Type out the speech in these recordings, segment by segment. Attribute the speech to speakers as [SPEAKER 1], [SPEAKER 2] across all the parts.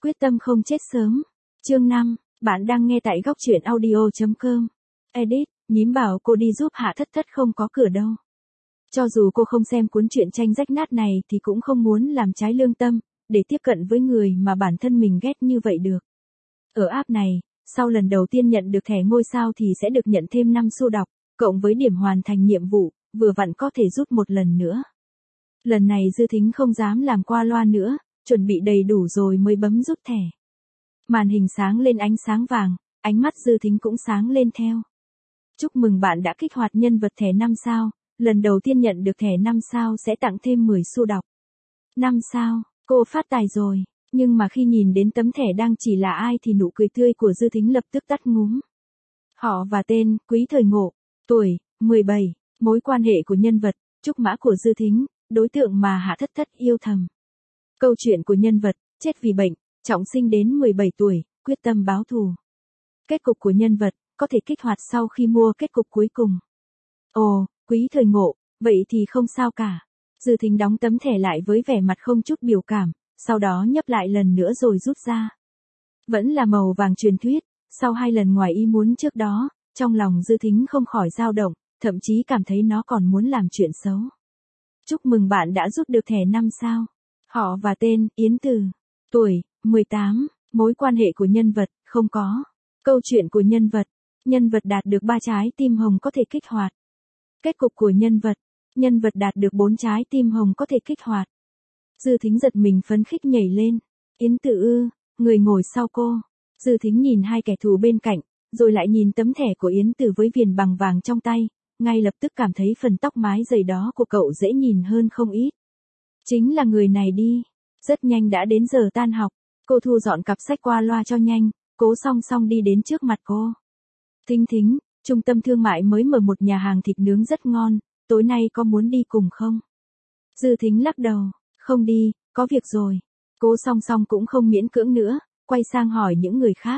[SPEAKER 1] Quyết tâm không chết sớm. Chương 5, bạn đang nghe tại góc truyện audio.com. Edit, nhím bảo cô đi giúp Hạ Thất Thất không có cửa đâu. Cho dù cô không xem cuốn truyện tranh rách nát này thì cũng không muốn làm trái lương tâm, để tiếp cận với người mà bản thân mình ghét như vậy được. Ở app này, sau lần đầu tiên nhận được thẻ ngôi sao thì sẽ được nhận thêm 5 xu đọc, cộng với điểm hoàn thành nhiệm vụ, vừa vặn có thể rút một lần nữa. Lần này Dư Thính không dám làm qua loa nữa, chuẩn bị đầy đủ rồi mới bấm rút thẻ. Màn hình sáng lên ánh sáng vàng, ánh mắt Dư Thính cũng sáng lên theo. Chúc mừng bạn đã kích hoạt nhân vật thẻ 5 sao, lần đầu tiên nhận được thẻ 5 sao sẽ tặng thêm 10 xu đọc. 5 sao, cô phát tài rồi, nhưng mà khi nhìn đến tấm thẻ đang chỉ là ai thì nụ cười tươi của Dư Thính lập tức tắt ngúm. Họ và tên, Quý Thời Ngộ, tuổi, 17, mối quan hệ của nhân vật, trúc mã của Dư Thính, đối tượng mà Hạ Thất Thất yêu thầm. Câu chuyện của nhân vật, chết vì bệnh, trọng sinh đến 17 tuổi, quyết tâm báo thù. Kết cục của nhân vật, có thể kích hoạt sau khi mua kết cục cuối cùng. Ồ, Quý Thời Ngộ, vậy thì không sao cả. Dư Thính đóng tấm thẻ lại với vẻ mặt không chút biểu cảm, sau đó nhấp lại lần nữa rồi rút ra. Vẫn là màu vàng truyền thuyết, sau 2 lần ngoài ý muốn trước đó, trong lòng Dư Thính không khỏi dao động, thậm chí cảm thấy nó còn muốn làm chuyện xấu. Chúc mừng bạn đã rút được thẻ 5 sao. Họ và tên, Yến Từ. Tuổi, 18, mối quan hệ của nhân vật, không có. Câu chuyện của nhân vật đạt được 3 trái tim hồng có thể kích hoạt. Kết cục của nhân vật đạt được 4 trái tim hồng có thể kích hoạt. Dư Thính giật mình phấn khích nhảy lên. Yến Từ ư, người ngồi sau cô. Dư Thính nhìn hai kẻ thù bên cạnh, rồi lại nhìn tấm thẻ của Yến Từ với viền bằng vàng trong tay, ngay lập tức cảm thấy phần tóc mái dày đó của cậu dễ nhìn hơn không ít. Chính là người này đi. Rất nhanh đã đến giờ tan học, cô thu dọn cặp sách qua loa cho nhanh, Cố Song Song đi đến trước mặt cô. Thính Thính, trung tâm thương mại mới mở một nhà hàng thịt nướng rất ngon, tối nay có muốn đi cùng không? Dư Thính lắc đầu, không đi, có việc rồi. Cố Song Song cũng không miễn cưỡng nữa, quay sang hỏi những người khác.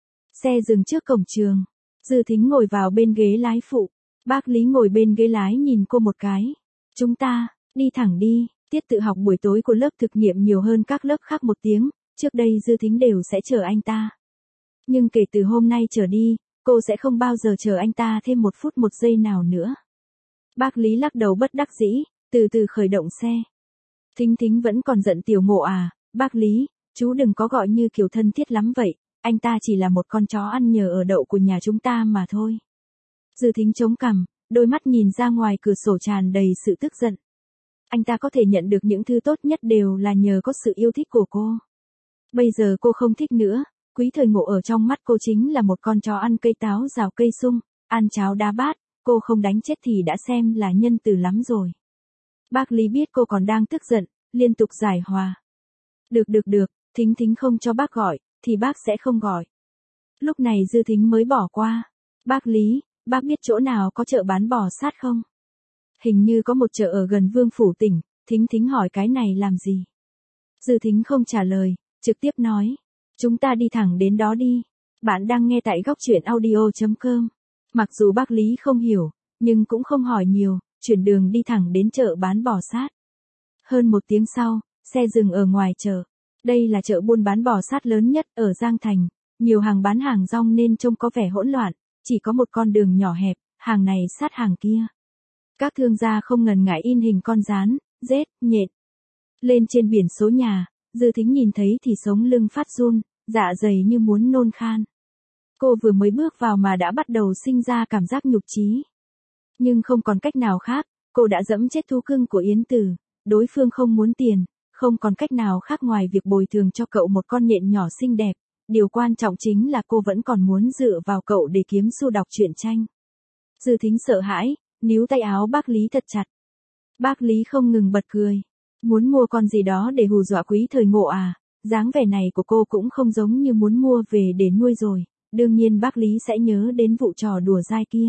[SPEAKER 1] Xe dừng trước cổng trường, Dư Thính ngồi vào bên ghế lái phụ, bác Lý ngồi bên ghế lái nhìn cô một cái. Chúng ta, đi thẳng đi. Tiết tự học buổi tối của lớp thực nghiệm nhiều hơn các lớp khác 1 tiếng, trước đây Dư Thính đều sẽ chờ anh ta. Nhưng kể từ hôm nay trở đi, cô sẽ không bao giờ chờ anh ta thêm 1 phút 1 giây nào nữa. Bác Lý lắc đầu bất đắc dĩ, từ từ khởi động xe. Thính Thính vẫn còn giận Tiểu Ngộ à, bác Lý, chú đừng có gọi như kiểu thân thiết lắm vậy, anh ta chỉ là một con chó ăn nhờ ở đậu của nhà chúng ta mà thôi. Dư Thính chống cằm, đôi mắt nhìn ra ngoài cửa sổ tràn đầy sự tức giận. Anh ta có thể nhận được những thứ tốt nhất đều là nhờ có sự yêu thích của cô. Bây giờ cô không thích nữa, Quý Thời Ngộ ở trong mắt cô chính là một con chó ăn cây táo rào cây sung, ăn cháo đá bát, cô không đánh chết thì đã xem là nhân từ lắm rồi. Bác Lý biết cô còn đang tức giận, liên tục giải hòa. Được, Thính Thính không cho bác gọi, thì bác sẽ không gọi. Lúc này Dư Thính mới bỏ qua. Bác Lý, bác biết chỗ nào có chợ bán bò sát không? Hình như có một chợ ở gần Vương Phủ tỉnh, Thính Thính hỏi cái này làm gì? Dư Thính không trả lời, trực tiếp nói. Chúng ta đi thẳng đến đó đi. Bạn đang nghe tại góc truyện audio.com. Mặc dù bác Lý không hiểu, nhưng cũng không hỏi nhiều, chuyển đường đi thẳng đến chợ bán bò sát. Hơn 1 tiếng sau, xe dừng ở ngoài chợ. Đây là chợ buôn bán bò sát lớn nhất ở Giang Thành, nhiều hàng bán hàng rong nên trông có vẻ hỗn loạn, chỉ có một con đường nhỏ hẹp, hàng này sát hàng kia. Các thương gia không ngần ngại in hình con gián, rết, nhện. Lên trên biển số nhà, Dư Thính nhìn thấy thì sống lưng phát run, dạ dày như muốn nôn khan. Cô vừa mới bước vào mà đã bắt đầu sinh ra cảm giác nhục chí. Nhưng không còn cách nào khác, cô đã dẫm chết thú cưng của Yến Từ, đối phương không muốn tiền, không còn cách nào khác ngoài việc bồi thường cho cậu một con nhện nhỏ xinh đẹp. Điều quan trọng chính là cô vẫn còn muốn dựa vào cậu để kiếm xu đọc truyện tranh. Dư Thính sợ hãi, níu tay áo bác Lý thật chặt. Bác Lý không ngừng bật cười. Muốn mua con gì đó để hù dọa Quý Thời Ngộ à, dáng vẻ này của cô cũng không giống như muốn mua về để nuôi rồi, đương nhiên bác Lý sẽ nhớ đến vụ trò đùa dai kia.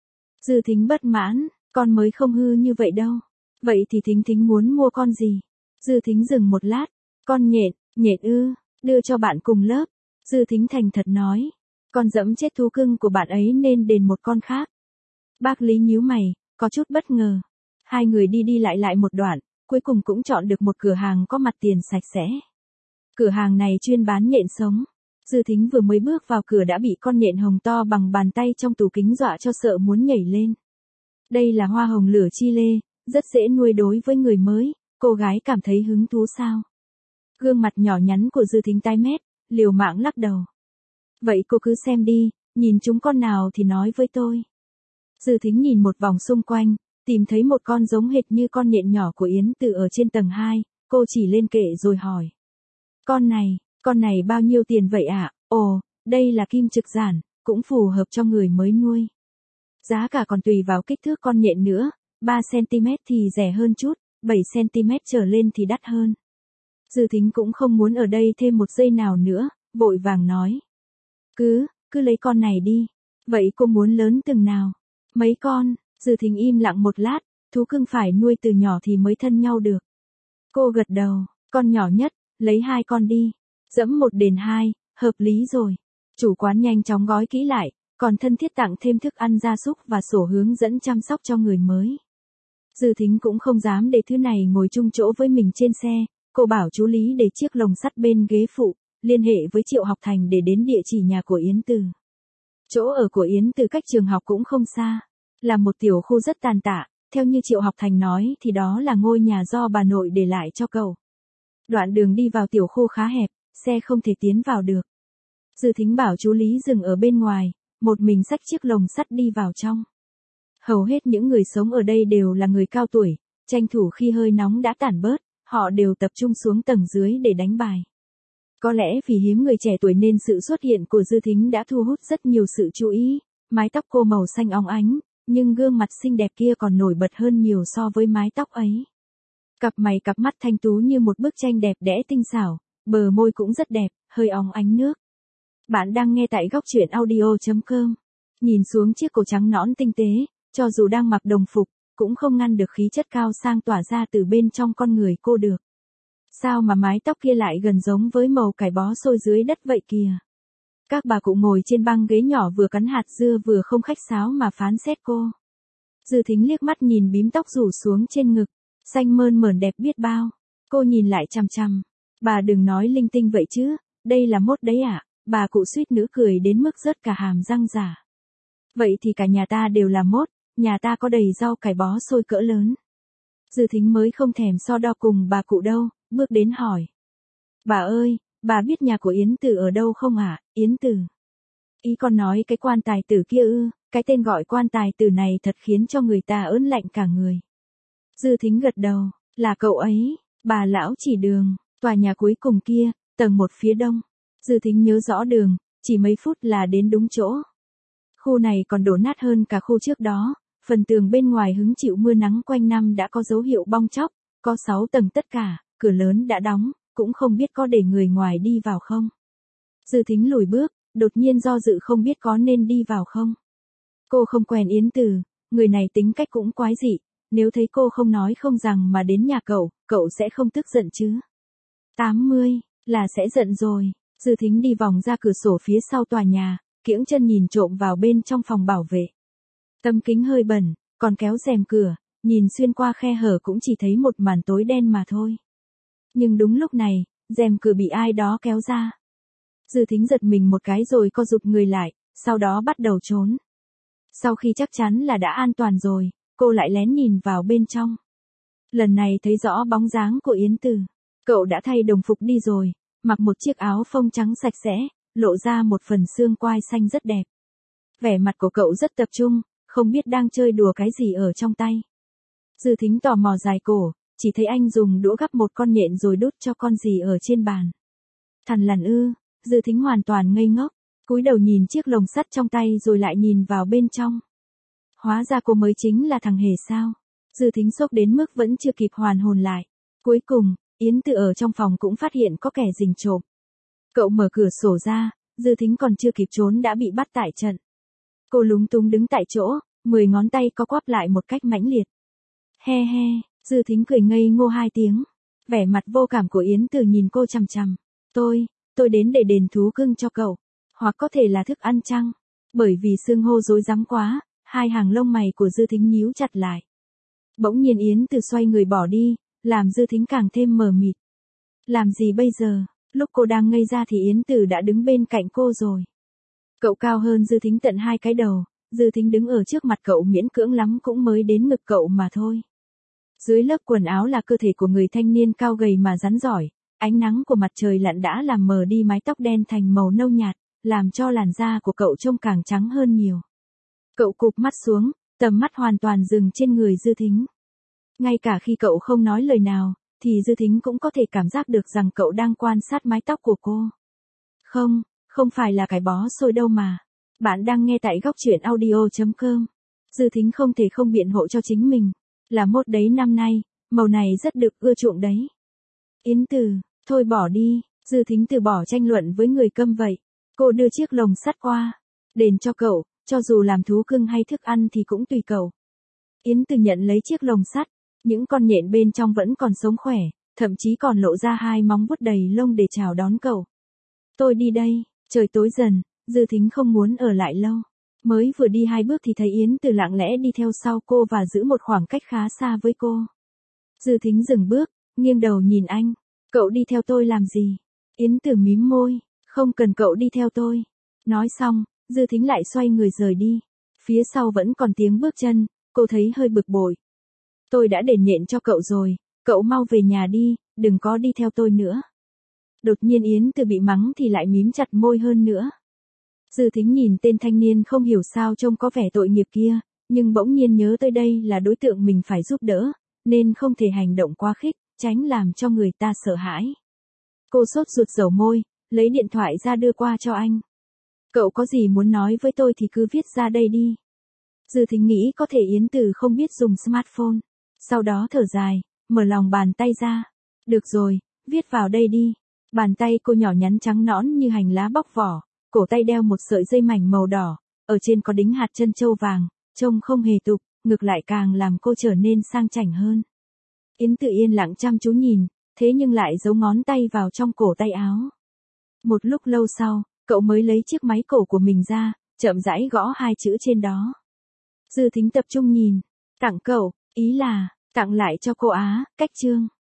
[SPEAKER 1] Dư Thính bất mãn, con mới không hư như vậy đâu. Vậy thì Thính Thính muốn mua con gì? Dư Thính dừng một lát, con nhện ư, đưa cho bạn cùng lớp. Dư Thính thành thật nói, con dẫm chết thú cưng của bạn ấy nên đền một con khác. Bác Lý nhíu mày, có chút bất ngờ. Hai người đi lại một đoạn, cuối cùng cũng chọn được một cửa hàng có mặt tiền sạch sẽ. Cửa hàng này chuyên bán nhện sống. Dư Thính vừa mới bước vào cửa đã bị con nhện hồng to bằng bàn tay trong tủ kính dọa cho sợ muốn nhảy lên. Đây là hoa hồng lửa Chile, rất dễ nuôi đối với người mới, cô gái cảm thấy hứng thú sao? Gương mặt nhỏ nhắn của Dư Thính tái mét, liều mạng lắc đầu. Vậy cô cứ xem đi, nhìn chúng con nào thì nói với tôi. Dư Thính nhìn một vòng xung quanh, tìm thấy một con giống hệt như con nhện nhỏ của Yến Từ ở trên tầng 2, cô chỉ lên kệ rồi hỏi. Con này bao nhiêu tiền vậy ạ? Ồ, đây là kim trực giản, cũng phù hợp cho người mới nuôi. Giá cả còn tùy vào kích thước con nhện nữa, 3cm thì rẻ hơn chút, 7cm trở lên thì đắt hơn. Dư Thính cũng không muốn ở đây thêm một giây nào nữa, vội vàng nói. Cứ lấy con này đi. Vậy cô muốn lớn từng nào? Mấy con? Dư Thính im lặng một lát, thú cưng phải nuôi từ nhỏ thì mới thân nhau được. Cô gật đầu, con nhỏ nhất, lấy 2 con đi. Dẫm 1 đền 2, hợp lý rồi. Chủ quán nhanh chóng gói kỹ lại, còn thân thiết tặng thêm thức ăn gia súc và sổ hướng dẫn chăm sóc cho người mới. Dư Thính cũng không dám để thứ này ngồi chung chỗ với mình trên xe, cô bảo chú Lý để chiếc lồng sắt bên ghế phụ, liên hệ với Triệu Học Thành để đến địa chỉ nhà của Yến Từ. Chỗ ở của Yến Từ cách trường học cũng không xa, là một tiểu khu rất tàn tạ, theo như Triệu Học Thành nói thì đó là ngôi nhà do bà nội để lại cho cậu. Đoạn đường đi vào tiểu khu khá hẹp, xe không thể tiến vào được. Dư Thính bảo chú Lý dừng ở bên ngoài, một mình xách chiếc lồng sắt đi vào trong. Hầu hết những người sống ở đây đều là người cao tuổi, tranh thủ khi hơi nóng đã tản bớt, họ đều tập trung xuống tầng dưới để đánh bài. Có lẽ vì hiếm người trẻ tuổi nên sự xuất hiện của Dư Thính đã thu hút rất nhiều sự chú ý, mái tóc cô màu xanh óng ánh, nhưng gương mặt xinh đẹp kia còn nổi bật hơn nhiều so với mái tóc ấy. Cặp mắt thanh tú như một bức tranh đẹp đẽ tinh xảo, bờ môi cũng rất đẹp, hơi óng ánh nước. Bạn đang nghe tại góc truyện audio.com. Nhìn xuống chiếc cổ trắng nõn tinh tế, cho dù đang mặc đồng phục, cũng không ngăn được khí chất cao sang tỏa ra từ bên trong con người cô được. Sao mà mái tóc kia lại gần giống với màu cải bó xôi dưới đất vậy kìa. Các bà cụ ngồi trên băng ghế nhỏ vừa cắn hạt dưa vừa không khách sáo mà phán xét cô. Dư Thính liếc mắt nhìn bím tóc rủ xuống trên ngực, xanh mơn mởn đẹp biết bao. Cô nhìn lại chằm chằm. Bà đừng nói linh tinh vậy chứ, đây là mốt đấy ạ. Bà cụ suýt nữa cười đến mức rớt cả hàm răng giả. Vậy thì cả nhà ta đều là mốt, nhà ta có đầy rau cải bó xôi cỡ lớn. Dư Thính mới không thèm so đo cùng bà cụ đâu, bước đến hỏi. Bà ơi, bà biết nhà của Yến Từ ở đâu không ạ? Yến Từ. Ý con nói cái quan tài tử kia ư? Cái tên gọi quan tài tử này thật khiến cho người ta ớn lạnh cả người. Dư Thính gật đầu, là cậu ấy, bà lão chỉ đường, tòa nhà cuối cùng kia, tầng 1 phía đông. Dư Thính nhớ rõ đường, chỉ mấy phút là đến đúng chỗ. Khu này còn đổ nát hơn cả khu trước đó, phần tường bên ngoài hứng chịu mưa nắng quanh năm đã có dấu hiệu bong tróc, có 6 tầng tất cả, cửa lớn đã đóng, cũng không biết có để người ngoài đi vào không. Dư Thính lùi bước, đột nhiên do dự không biết có nên đi vào không. Cô không quen Yến Từ, người này tính cách cũng quái dị, nếu thấy cô không nói không rằng mà đến nhà cậu sẽ không tức giận chứ. 80, là sẽ giận rồi. Dư Thính đi vòng ra cửa sổ phía sau tòa nhà, kiễng chân nhìn trộm vào bên trong phòng bảo vệ. Tấm kính hơi bẩn, còn kéo rèm cửa, nhìn xuyên qua khe hở cũng chỉ thấy một màn tối đen mà thôi. Nhưng đúng lúc này, rèm cửa bị ai đó kéo ra. Dư Thính giật mình một cái rồi co rụt người lại, sau đó bắt đầu trốn. Sau khi chắc chắn là đã an toàn rồi, cô lại lén nhìn vào bên trong. Lần này thấy rõ bóng dáng của Yến Từ. Cậu đã thay đồng phục đi rồi, mặc một chiếc áo phông trắng sạch sẽ, lộ ra một phần xương quai xanh rất đẹp. Vẻ mặt của cậu rất tập trung, không biết đang chơi đùa cái gì ở trong tay. Dư Thính tò mò dài cổ, chỉ thấy anh dùng đũa gắp một con nhện rồi đút cho con gì ở trên bàn. Thằn lằn ư? Dư Thính hoàn toàn ngây ngốc, cúi đầu nhìn chiếc lồng sắt trong tay rồi lại nhìn vào bên trong. Hóa ra cô mới chính là thằng hề sao? Dư Thính sốc đến mức vẫn chưa kịp hoàn hồn lại. Cuối cùng, Yến Từ ở trong phòng cũng phát hiện có kẻ rình trộm. Cậu mở cửa sổ ra, Dư Thính còn chưa kịp trốn đã bị bắt tại trận. Cô lúng túng đứng tại chỗ, 10 ngón tay co quắp lại một cách mãnh liệt. He he, Dư Thính cười ngây ngô 2 tiếng. Vẻ mặt vô cảm của Yến Từ nhìn cô chằm chằm. Tôi đến để đền thú cưng cho cậu. Hoặc có thể là thức ăn chăng? Bởi vì xương hô rối rắm quá, 2 hàng lông mày của Dư Thính nhíu chặt lại. Bỗng nhiên Yến Từ xoay người bỏ đi, làm Dư Thính càng thêm mờ mịt. Làm gì bây giờ? Lúc cô đang ngây ra thì Yến Từ đã đứng bên cạnh cô rồi. Cậu cao hơn Dư Thính tận 2 cái đầu, Dư Thính đứng ở trước mặt cậu miễn cưỡng lắm cũng mới đến ngực cậu mà thôi. Dưới lớp quần áo là cơ thể của người thanh niên cao gầy mà rắn giỏi, ánh nắng của mặt trời lặn đã làm mờ đi mái tóc đen thành màu nâu nhạt, làm cho làn da của cậu trông càng trắng hơn nhiều. Cậu cụp mắt xuống, tầm mắt hoàn toàn dừng trên người Dư Thính. Ngay cả khi cậu không nói lời nào, thì Dư Thính cũng có thể cảm giác được rằng cậu đang quan sát mái tóc của cô. Không, không phải là cái bó xôi đâu mà. Bạn đang nghe tại góc truyện audio.com. Dư Thính không thể không biện hộ cho chính mình. Là mốt đấy năm nay, màu này rất được ưa chuộng đấy. Yến Từ, thôi bỏ đi, Dư Thính từ bỏ tranh luận với người câm vậy. Cô đưa chiếc lồng sắt qua. Đền cho cậu, cho dù làm thú cưng hay thức ăn thì cũng tùy cậu. Yến Từ nhận lấy chiếc lồng sắt. Những con nhện bên trong vẫn còn sống khỏe, thậm chí còn lộ ra 2 móng vuốt đầy lông để chào đón cậu. Tôi đi đây, trời tối dần, Dư Thính không muốn ở lại lâu. Mới vừa đi 2 bước thì thấy Yến Từ lặng lẽ đi theo sau cô và giữ một khoảng cách khá xa với cô. Dư Thính dừng bước, nghiêng đầu nhìn anh. Cậu đi theo tôi làm gì? Yến Từ mím môi, không cần cậu đi theo tôi. Nói xong, Dư Thính lại xoay người rời đi. Phía sau vẫn còn tiếng bước chân, cô thấy hơi bực bội. Tôi đã đền nhện cho cậu rồi, cậu mau về nhà đi, đừng có đi theo tôi nữa. Đột nhiên Yến Từ bị mắng thì lại mím chặt môi hơn nữa. Dư Thính nhìn tên thanh niên không hiểu sao trông có vẻ tội nghiệp kia, nhưng bỗng nhiên nhớ tới đây là đối tượng mình phải giúp đỡ, nên không thể hành động quá khích, tránh làm cho người ta sợ hãi. Cô sốt ruột dầu môi, lấy điện thoại ra đưa qua cho anh. Cậu có gì muốn nói với tôi thì cứ viết ra đây đi. Dư Thính nghĩ có thể Yến Từ không biết dùng smartphone. Sau đó thở dài, mở lòng bàn tay ra. Được rồi, viết vào đây đi. Bàn tay cô nhỏ nhắn trắng nõn như hành lá bóc vỏ, cổ tay đeo một sợi dây mảnh màu đỏ, ở trên có đính hạt trân châu vàng, trông không hề tục, ngược lại càng làm cô trở nên sang chảnh hơn. Yến Từ yên lặng chăm chú nhìn, thế nhưng lại giấu ngón tay vào trong cổ tay áo. Một lúc lâu sau, cậu mới lấy chiếc máy cổ của mình ra, chậm rãi gõ 2 chữ trên đó. Dư Thính tập trung nhìn, tặng cậu, ý là, tặng lại cho cô á, cách chương.